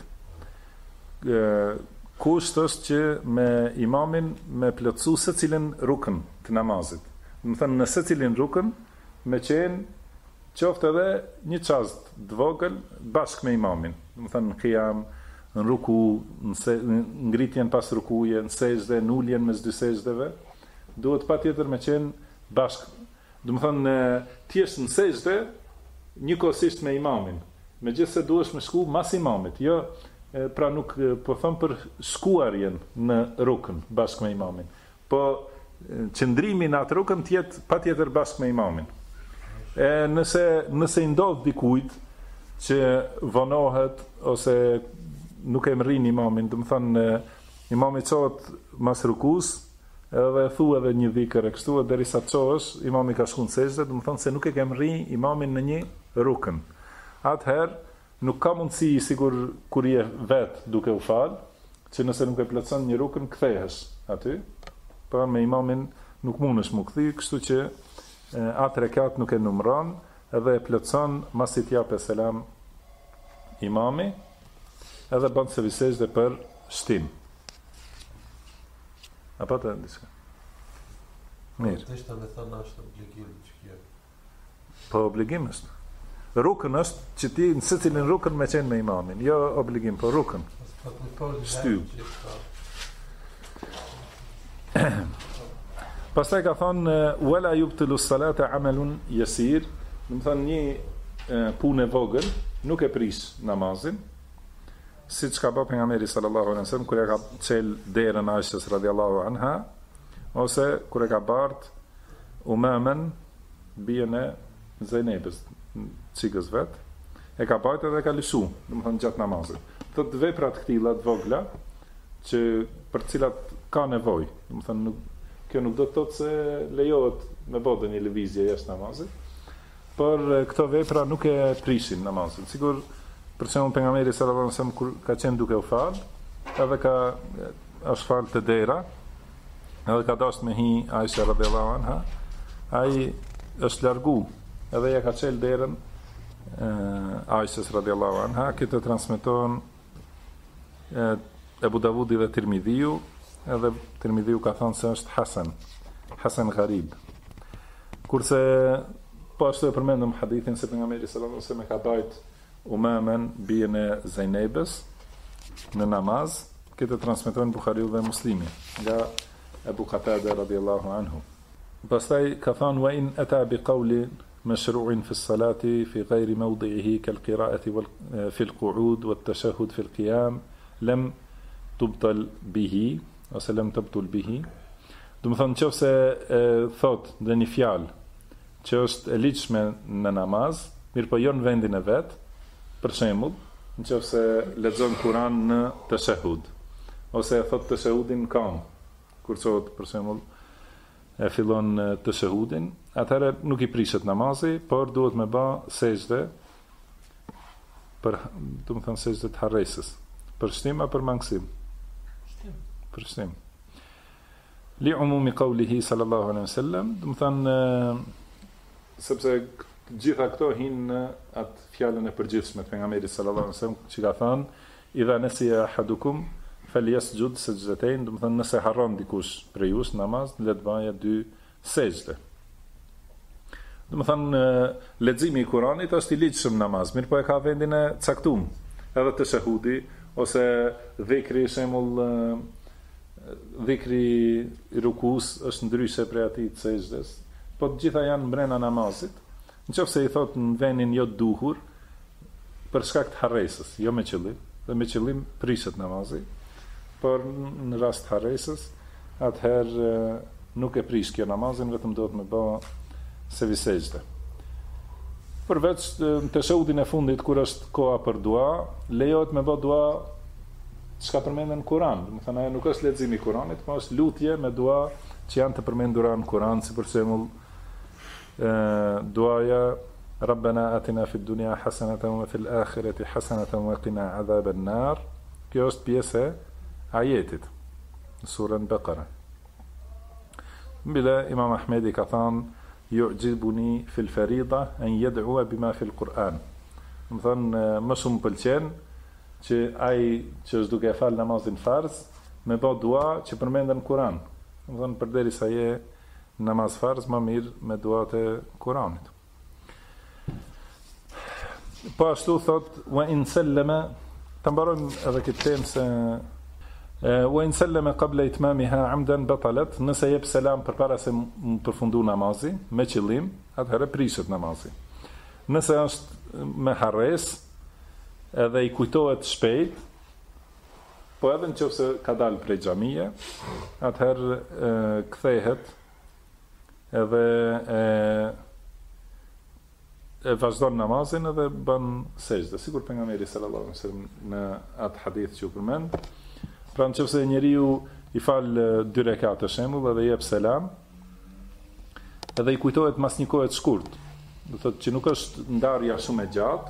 Kusht është që me imamin me plotësu secilin rukën të namazit. Do të thënë në secilin rukën me qenë qoftë edhe një çast të vogël bashkë me imamin. Do të thënë në qiyam, në ruku, në ngritjen pas rukuje, në sejdë, në uljen mes 2 sejdëve, duhet patjetër me qenë bashkë. Do të thënë thjesht në sejdë njëkohësisht me imamin. Megjithëse duhesh me shku mas imamit, jo pra nuk po them për shkuarjen në rukën bashkë me imamin. Po qëndrimi në atë rukën tjetë patjetër bashkë me imamin. Nëse i ndodh dikujt që vonohet ose nuk e mrin imamin, do të thonë imami çohet mas rukus, edhe thu edhe një dhikër e kështu, derisa çohesh, imami ka shkuar në sejdë, do të thonë se nuk e ke mrin imamin në një rukën. Atëherë nuk ka mundësi sigur kur je vet duke u fal, që nëse nuk e plotson një rukën kthehesh aty, por me imamin nuk mundesh mu kthy, kështu që atë rekat nuk e numëron, edhe e plotson masi t'jape selam imami, edhe bën sevisejde për shtim. Apo të diçka. Mirë. Teshta me thënë është obligim që kjo. Po obligim është. Rukën është që ti në secilin rukën me qenë me imamin, jo obligim, po rukën. Shtyp. Pastaj ka thonë wala yubtilu salata amalun yasir, do të thonë një punë e vogël nuk e prish namazin, siç ka bërë pejgamberi sallallahu alaihi wasallam kur e ka çel derën Aishës radhiyallahu anha, ose kur e ka bart Umamen bijën e Zejnebës, çikës vet, e ka bajtë edhe ka lëshu, do të thonë gjatë namazit. Të veprat këtilla të vogla që për të cilat ka nevojë, do të thonë Kjo nuk do të thotë se lejohet me bë një lëvizje jashtë namazit, por këto vepra nuk e prishin namazin. Sigur, për shembull pejgamberi sallallahu alajhi wasallam kur ka qenë duke u fal, edhe është fal të dera, edhe ka dashur me hi Aisha radhiyallahu anha, ai është largu, edhe ja ka çel derën Aisha radhiyallahu anha, këtë transmeton Ebu Davudi dhe Tirmidhiu, edhe Tirmidhiu ka thënë se është Hasan Gharib. Kurse po ashtu e përmendëm hadithin se pejgamberi sallallahu alajhi wasallam ka bajt Umamen bien e Zainabes në namaz, këtë transmeton Buhariu dhe Muslimi nga Abu Qatada radhiyallahu anhu. Pastaj ka thënë wa in ata bi qawlin mashru'in fi as-salati fi ghayri mawdi'ihi kal-qira'ati fi al-qu'ud wat-tashahhud fi al-qiyam lam tubtal bihi ose lam tabtul bihi. Do të thonë nëse thot dhe një fjalë që është e ligjshme në namaz, mirë po jo në vendin e vet, për shembull, nëse lexon Kur'an në tashahhud ose thot tashahhudin kam, kur thot për shembull e fillon tashahhudin, atëherë nuk i prishet namazi, por duhet me bë sejdë për, do të thonë sejdë të harresës, për shtim apo për mangësim? Për shtim. Li umumi qawlihi sallallahu alaihi wasallam, do të thonë sepse gjitha këto hinë në atë fjalën e përgjithshme të pejgamberit sallallahu alaihi wasallam që ka thënë idha nasiya ahadukum falyasjud sajdatayn, do të thonë nëse harron dikush prej jush namaz, le të bëjë 2 sejdë. Do të thonë leximi i Kuranit është i ligjshëm namaz, mirë po e ka vendin e caktuar. Edhe tashahudi ose dhikri, shembull dhikri i rukus është ndryshe prej atij të sejdës, po të gjitha janë brenda namazit. Nëse i thot në vendin jo duhur për shkak të harresës, jo me qëllim, dhe me qëllim prishet namazi, por në rast të harresës, atëherë nuk e prish kjo namazin, vetëm do të me bë sejdë. Përveç të shahudin e fundit kur është koha për dua, lejohet me bë dua çka përmenden në Kur'an. Do të thënë ajo nuk është leximi i Kur'anit, por është lutje me dua që janë të përmendura në Kur'an, si për shembull duaja Rabbana atina fid dunya hasanatan wa fil akhirati hasanatan wa qina adhaban nar. Kjo është pjesë e ajetit në surën Baqara. Bila Imam Ahmedi ka thënë yu'jibuni fil farida an yad'u bima fil Qur'an. Do të thonë më shumë pëlqen që ai që është duke fal namazin farz me bë dua që përmenden në Kur'an. Do të thonë përderisa je namaz farz, më mirë me duat e Kuranit. Po ashtu thot wa in sallama, të mbarojmë edhe këtë temë se wa in sallama qabla itmamiha amdan batalat, nëse jep selam përpara se më përfundu namazi me qëllim, atëherë prishet namazi. Nëse është me harres edhe i kujtohet shpejt, po edhe nëse ka dalë prej xhamie, atëherë kthehet edhe e vazhdon namazin edhe bën sejdë. Sigur pejgamberi sallallahu alaihi wasallam në atë hadith që u përmend, pra nëse njeriu i fal 2 rekate shembull edhe jep selam, edhe i kujtohet mas një kohe të shkurt, do thotë që nuk është ndarja shumë e gjatë,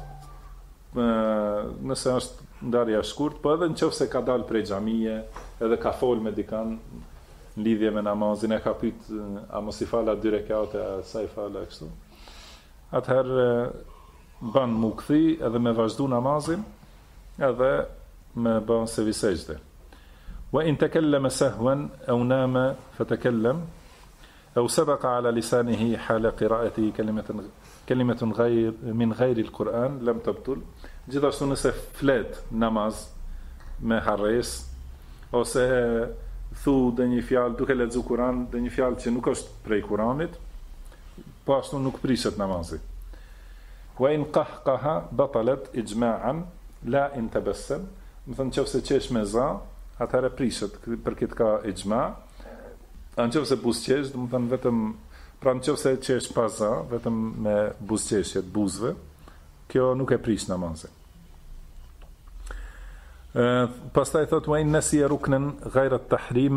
nëse është ndarja e shkurt, po edhe nëse ka dalë prej xhamie, edhe ka fol me dikan në lidhje me namazin, e ka pyet a mos i fala 2 rekate, a sa i fala kështu. Atëherë ban mu kthi edhe me vazhdu namazin, edhe me bën sejdë. Wa in takallama sahwan aw nama fatakallam aw sabaqa ala lisanihi hala qira'ati kalimatun min ghayri al-Quran lam tabtul. Gjithashtu nëse flet namaz me harres ose thu dhe një fjalë duke lexuar Kur'an, dhe një fjalë që nuk është prej Kur'anit, po ashtu nuk prishet namazi. Wa in qahqaha batalat ijma'an la in tabassam, do të thonë nëse qesh me za, atëherë prishet, për këtë ka ijma. Nëse buzëqesh, do të thonë vetëm, pra nëse qesh pa za, vetëm me buzëqeshje të buzëve, kjo nuk e prish namazin. Pastaj thot wa in nasiya ruknan ghayra at-tahrima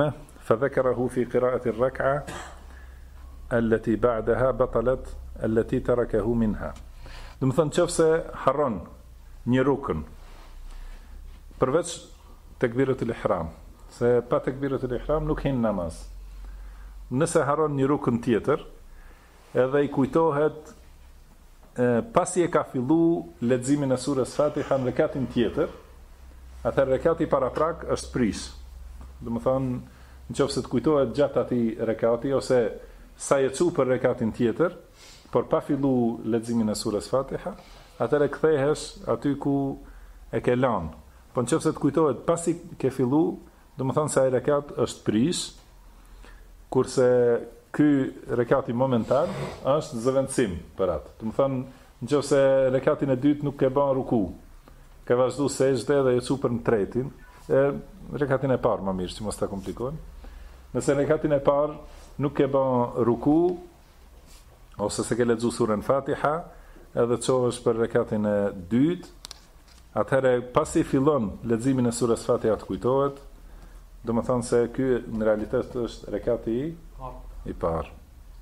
فذكره في قراءة الركعة التي بعدها بطلت التي تركه منها. Do më thënë qofse harron një rukn përveç tekbiratul ihram, se pa tekbiratul ihram nuk hin namaz. Nëse harron një rukn tjetër, edhe i kujtohet pasi e ka fillu leximin e surës Fatiha në rekatin tjetër, atëherë rekati paraprak është prish. Do më thënë, nëse të kujtohet gjatë atij rekati ose sa e cu për rekatin tjetër, por pa fillu leximin e surës Fatiha, atëherë kthehesh aty ku e ke lanë. Po nëse të kujtohet pasi ke fillu, do të thonë se ai rekat është prish, kurse ky rekati momentan është zëvendësim për atë. Do të thonë, nëse rekatin e dytë nuk ke bën ruku, ke vazhdu sejdë dhe e cu për në tretin, rekatin e parë më mirë, që mos ta komplikojmë. Nëse rekatin e parë nuk ke bën ruku, ose se ke lexuar surën Fatiha, edhe çohesh për rekatin e dytë, atëherë pasi fillon leximin e surës Fatiha të kujtohet, do të thonë se ky në realitet është rekati i parë.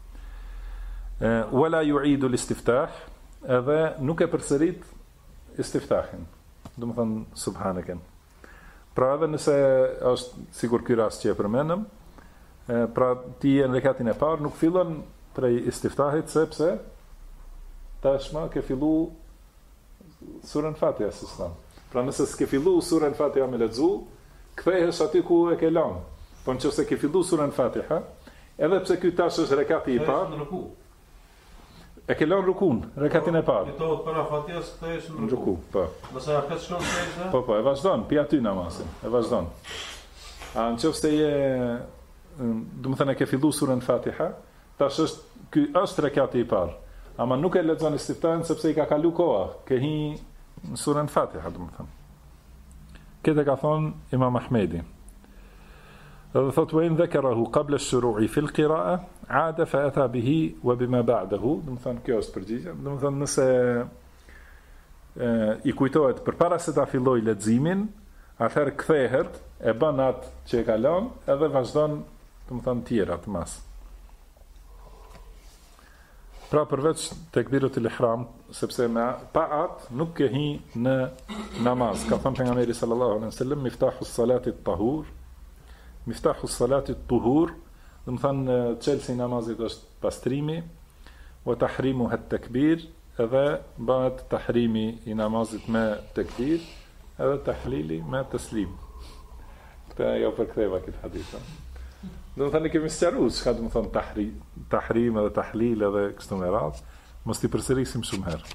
Wala yu'idu al-istiftah, edhe nuk e përsërit istiftahin. Do të thonë subhaneken. Pra edhe nëse është sigur ky rast që e përmendëm, pra ti në rekatin e parë nuk fillon prej istiftahit, sepse tashma ke fillu surën Fatiha sistem. Pra nëse s'ke fillu surën Fatiha me lexu, kthehesh aty ku e ke lënë. Po nëse ke fillu surën Fatiha, edhe pse ky tash është rekati i parë, e ke lënë rukun, rekatin e parë. Kujtohet para Fatihas, kthehesh në ruku. Po. Nëse ka shkon sejdë? Po, e vazhdon, pi aty namazin, e vazhdon. A nëse je, do të thënë ke fillu surën Fatiha, tash ky është rekati i parë. Ama nuk e lexon istiftahin sepse i ka kalu koha, ke hi në surën Fatiha, do të thënë. Këtë ka thonë Imam Ahmedi. Edhe thotë wa in dhakarahu qabla ash-shuru'i fi al-qira'a 'ada fa ata bihi wa bima ba'dahu, do të thënë kjo është përgjigje. Do të thënë nëse i kujtohet përpara se ta filloj leximin, atëherë kthehet, e bën atë që e ka lënë, edhe vazhdon, do të thënë tjera të mas. Pra përveç tekbiratul ihram, sepse pa atë nuk ke hi në namaz. Ka thënë pejgamberi sallallahu alaihi wasallam, miftahus salati at-tahur, miftahus salati at-tuhur, do të thënë çelësi i namazit është pastrimi, wa tahrimuha at-takbir, edhe bëhet tahrimi i namazit me tekbir, edhe tahlili me taslim. Këtë jo përktheva këtë hadith. Do të thënë kemi sqaruar çka do të thonë tahrim edhe tahlil edhe kështu me radhë, mos ti përsërisim shumë herë.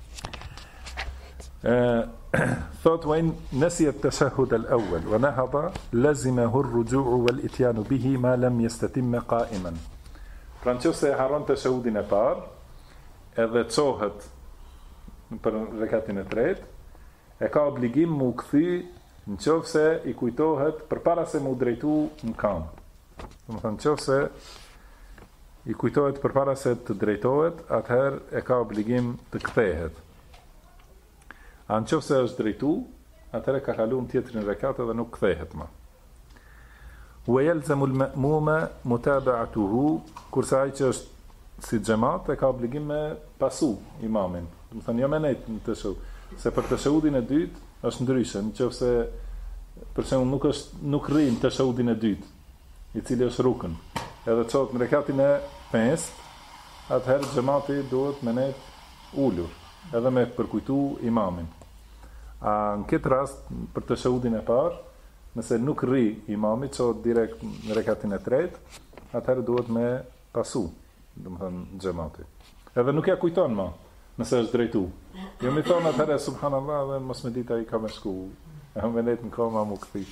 Thot wa in nasiya at-tashahhud al-awwal wa nahada lazimahu ar-ruju' wal-ityan bihi ma lam yastatim qa'iman. Pra nëse harron tashahhudin e parë, edhe çohet për rekatin e tretë, e ka obligim mu kthy nëse i kujtohet përpara se mu drejtu në kam. Do të thënë nëse i kujtohet përpara se të drejtohet, atëherë e ka obligim të kthehet. A nëse është drejtu, atëherë ka kaluar në tjetrin rekat dhe nuk kthehet më. Wa yalzamu al-ma'muma mutaba'atuhu, kurse ai që është si xhamat e ka obligim me pasu imamin. Do të thënë jo me nejt në tashahhud, se për tashahhudin e dytë është ndryshe, nëse për shembull nuk rrin tashahhudin e dytë, i cili është rukn, edhe çohet në rekatin e 5, atëherë xhamati duhet me ne ulur, edhe me përkujtu imamin. A në këtë rast, për tashahhudin e parë, nëse nuk rri imami, çohet direkt në rekatin e 3, atëherë duhet me pasu, do të thënë xhamati. Edhe nuk ja kujton më, nëse është drejtu. Jo më thon atëherë subhanallahu dhe mos më ditë ai ka më shku, e më net në koma më kthi.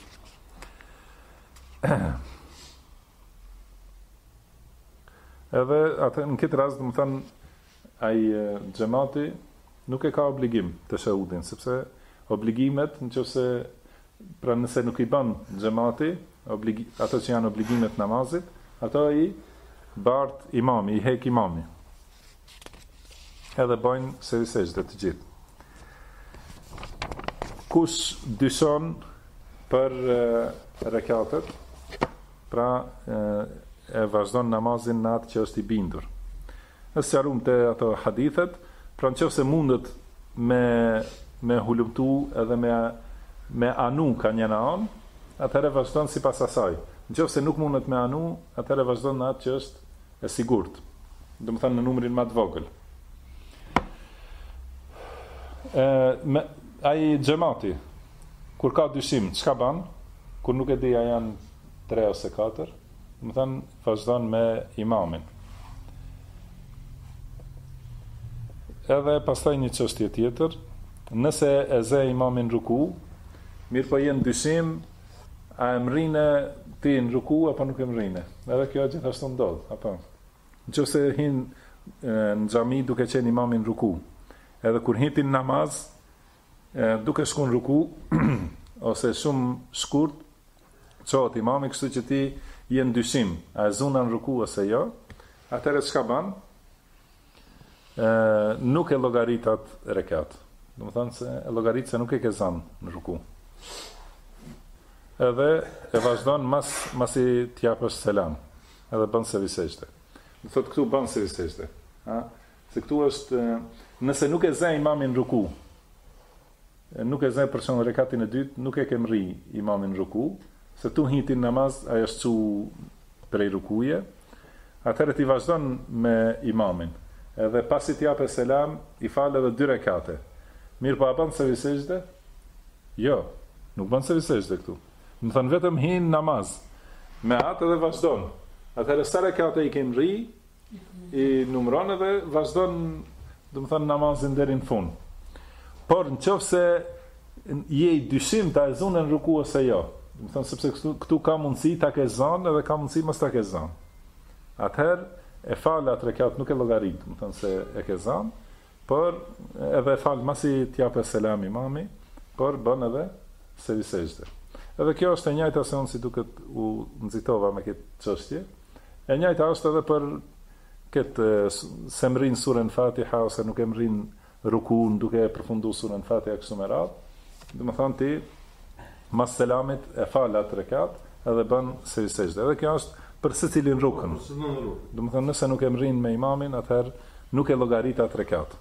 Edhe atë në këtë rast, do të thënë, ai xhamati nuk e ka obligim të shahudin, sepse obligimet, nëse pra nëse nuk i bën xhamati, ato që janë obligimet namazit, ato i bart imami, i hek imami. Edhe bojnë sejdë të gjithë. Kush dyshon për rekatet, pra e vazhdon namazin në atë që është i bindur. Nësë qarum të ato hadithet, pra në qëfë se mundet me hulumtu edhe me anu ka njëna anë, atëherë vazhdon si pas asaj. Në qëfë se nuk mundet me anu, atëherë vazhdon në atë që është e sigurt. Do më thënë në numrin më të vogël. Ai xhamati, kur ka dyshim, çka ban? Kur nuk e di a janë 3 ose 4, do më thënë vazhdon me imamin. Edhe pastaj një çështje tjetër, nëse e zë imamin ruku, mirë po jenë dyshim, a e mrinë ti në ruku apo nuk e mrinë. Edhe kjo gjithashtu ndodh, apo. Nëse hin në xhami duke qenë imamin ruku, edhe kur hitin namaz, duke shku në ruku, ose shumë shkurt, çohet imami, kështu që ti jenë dyshim, a e zuna në ruku ose jo, atëherë çka ban? Nuk e llogaritat rekat. Do të thonë se e llogarit se nuk e ke zënë në ruku. Edhe e vazhdon masi t'japësh selam, edhe bën se visejte. Do thotë këtu bën se visejte. Se këtu është, nëse nuk e zë imamin në ruku, nuk e zë për shembull rekatin e dytë, nuk e ke mri imamin në ruku, se tu hitin namaz, ai është çu prej rukuje, atëherë ti vazhdon me imamin. Edhe pasi t'jape selam, i falë edhe 2 rekate. Mirë po a bën se visejte? Jo, nuk bën se visejte këtu. Më thënë vetëm hin namaz, me atë edhe vazhdon. Atëherë sa rekate i kemë ri, i numron edhe vazhdon, do më thënë namazin deri në fund. Por në qoftë se je i dyshim ta e zonë në ruku ose jo, do më thënë sepse këtu ka mundësi ta ke zonë edhe ka mundësi mos ta ke zonë. Atëherë e falë atë rekat nuk e llogarit, do më thënë se e ke zonë, por edhe e falë masi t'jape selam imami, por bën edhe se visejte. Edhe kjo është e njëjta se unë si duket u nxitova me këtë çështje. E njëjta është edhe për këtë se mrin surën Fatiha ose nuk e mrin rukun duke e përfunduar surën Fatiha kështu me radhë. Do të thonë ti mas selamit e fal atë rekat edhe bën se visejte. Edhe kjo është për secilin rukun. Do të thonë nëse nuk e mrin me imamin, atëherë nuk e llogarit atë rekat.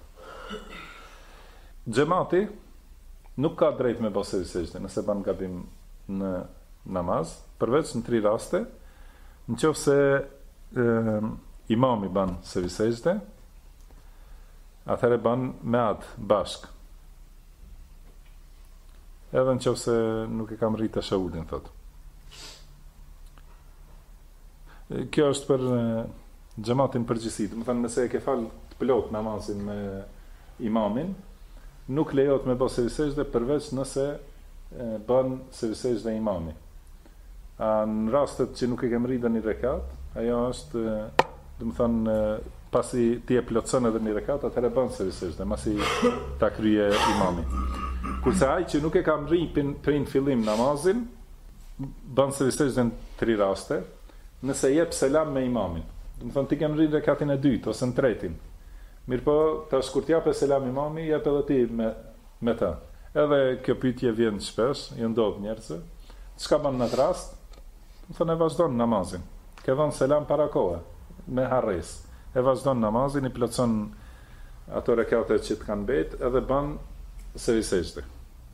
Xhamati nuk ka drejt me bose visejte nëse bën gabim në namaz, përveç në 3 raste, në qoftë se imami ban se visejte, atëherë ban me atë bashk. Edhe në qoftë se nuk e kam rritë të shahudin, thot. Kjo është për xhamatin përgjithësi. Do të thënë nëse e ke fal të plot namazin me imamin, nuk lejohet me bose visejte përveç nëse bën se visejt dhe imami. Në rastet që nuk e kem rritë një rekat, ajo është, do të thënë, pasi ti e plotson edhe një rekat, atëherë bën se visejt dhe masi ta krye imami. Kurse ai që nuk e kam rritë për në fillim namazin, bën se visejt dhe në 3 raste, nëse jep selam me imamin. Do të thënë ti kem rritë rekatin e 2 ose në 3. Mirë po, tash kur t'jape selam imami, jep edhe ti me ta. Edhe kjo pyetje vjen shpesh, i ndodh njerëzve. Çka bën në atë rast? Do thonë e vazhdon namazin. Ke dhënë selam para kohe, me harres. E vazhdon namazin, i plotson ato rekate që të kanë mbet, edhe bën se visejte.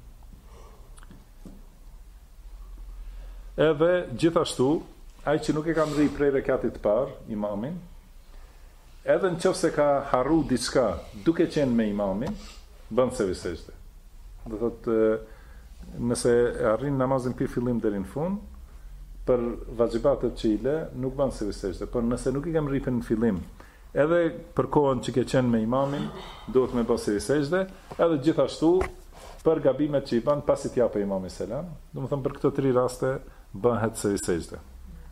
Edhe gjithashtu, ai që nuk e ka mri prej rekatit të parë, imamin, edhe nëse ka harru diçka duke qenë me imamin, bën se visejte. Do thotë, nëse arrin namazin pi fillim deri në fund, për vaxhibatet që i le, nuk bën se visejte, por nëse nuk i kam rritur në fillim, edhe për kohën që ke qenë me imamin, duhet me bën se visejte, edhe gjithashtu për gabimet që i bën pasi t'japë imami selam, do të thënë për këto 3 raste bëhet se visejte.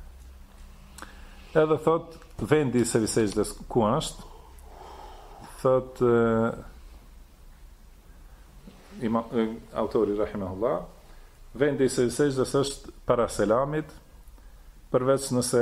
Edhe thot vendi se visejtes ku është, thot autori rahimahullah, vendi se visejtes është para selamit, përveç nëse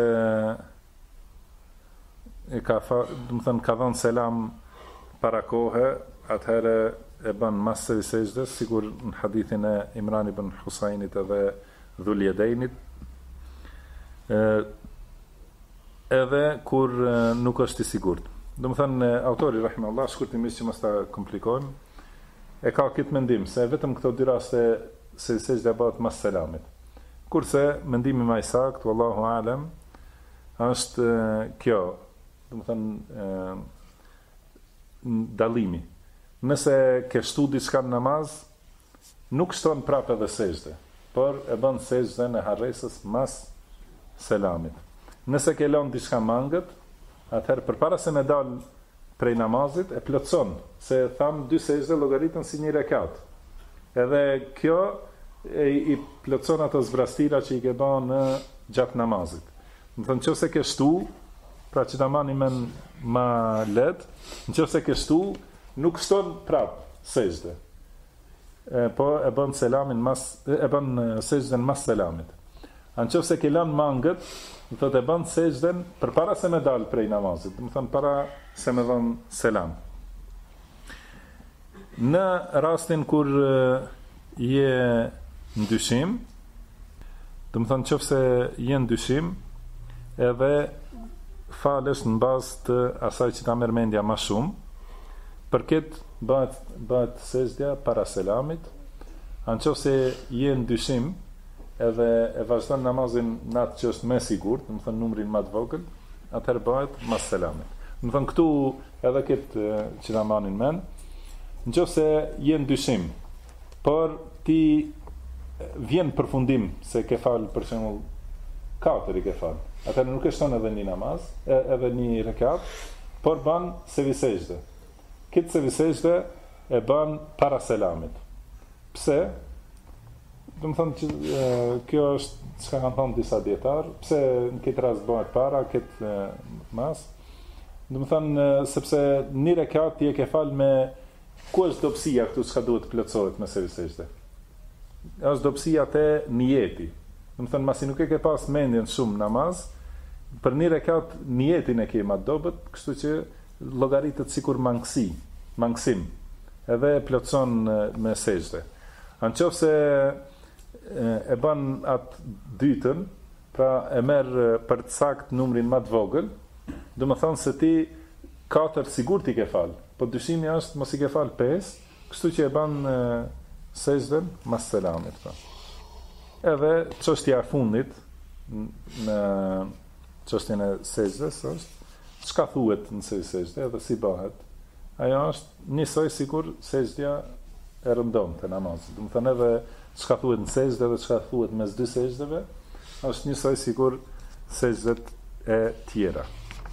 ka dhënë selam para kohe, atëherë e bën mas se visejtes, sigur në hadithin e Imran ibn Husajnit edhe Dhul Yadejnit, edhe kur nuk është i sigurt. Do më thënë, autori, rahimahullah, shkurtimisht që mos ta komplikojmë, e ka këtë mendim, se vetëm këto dy raste se sejdja bëhet mas selamit. Kurse, mendimi më i saktë, wallahu alem, është kjo, do më thënë, dallimi. Nëse ke shtu diçka në namaz, nuk shton prapë edhe sejdë, por e bën sejdën e harresës mas selamit. Nëse ke lënë diçka mangët, atëherë përpara se me dal prej namazit e plotson, se tham dy sejdë llogaritën si një rekat. Edhe kjo i plotson ato zbrastira që i ke bën në gjatë namazit. Do të thonë nëse ke shtu, pra që ta mani men ma let, nëse ke shtu, nuk shton prap sejdë. Po e bën selamin e bën sejdën mas selamit. Nëse ke lënë mangët, do të bën sejdën përpara se me dal prej namazit, do të thonë para se me dhon selam. Në rastin kur je në dyshim, do të thonë nëse je në dyshim, edhe falesh në bazë të asaj që ta merr mendja më shumë, për këtë bëhet sejdja para selamit. Nëse je në dyshim, edhe e vazhdon namazin në atë që është më sigurt, do të thonë numrin më të vogël, atëherë bëhet mas selamit. Do të thonë këtu edhe këtë që ta marrin mend, nëse je në dyshim, por ti vjen përfundim se ke fal për shembull 4 i ke fal. Atëherë nuk e shton edhe një namaz, edhe një rekat, por bën sejdë. Këtë sejdë e bën para selamit. Pse? Do të thonë që kjo është çka kanë thënë disa dietar, pse në këtë rast bëhet para, këtë mas. Do të thonë sepse një rekat ti e ke fal me ku është dobësia këtu çka duhet të plotësohet me sejdë. Është dobësia te niyeti. Do të thonë masi nuk e ke pas mendjen shumë namaz, për një rekat niyetin e ke më dobët, kështu që llogaritet sikur mangësim. Edhe plotëson me sejdë. Nëse e bën atë dytën, pra e merr për të sakt numrin më të vogël, do të thonë se ti 4 sigurt i ke fal, po dyshimi është mos i ke fal 5, kështu që e bën sejdën mas selamit. Pra. Edhe çështja e fundit në çështjen e sejdës është çka thuhet në sejdë edhe si bëhet. Ajo është njësoj sikur sejdja e rëndon të namazit. Do të thonë edhe çka thuhet në sejdë dhe çka thuhet mes dy sejdëve, është njësoj sikur sejdët e tjera.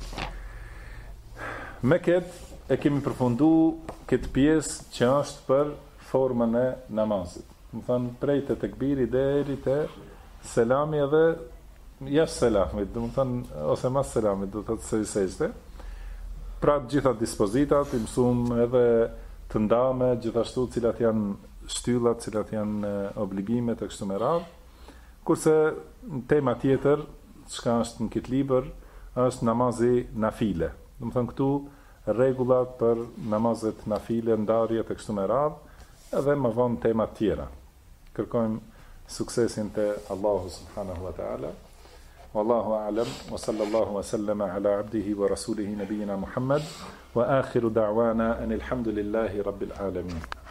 Me këtë e kemi përfunduar këtë pjesë që është për formën e namazit. Do të thonë prej te tekbiri deri te selami edhe jashtë selamit, do të thonë ose mas selamit, do të thotë sejdë. Pra të gjitha dispozitat, i mësum edhe të ndame, gjithashtu cilat janë shtyllat, cilat janë obligimet e kështu me radhë. Kurse tema tjetër, çka është në këtë libër, është namazi nafile. Do të thonë këtu rregullat për namazet nafile, ndarjet e kështu me radhë, edhe më vonë tema tjera. Kërkojmë suksesin te Allahu subhanahu wa ta'ala. Wallahu a'lam wa sallallahu wa sallama ala abdihi wa rasulihi nabiyina Muhammad wa akhiru da'wana anil hamdulillahi rabbil alamin.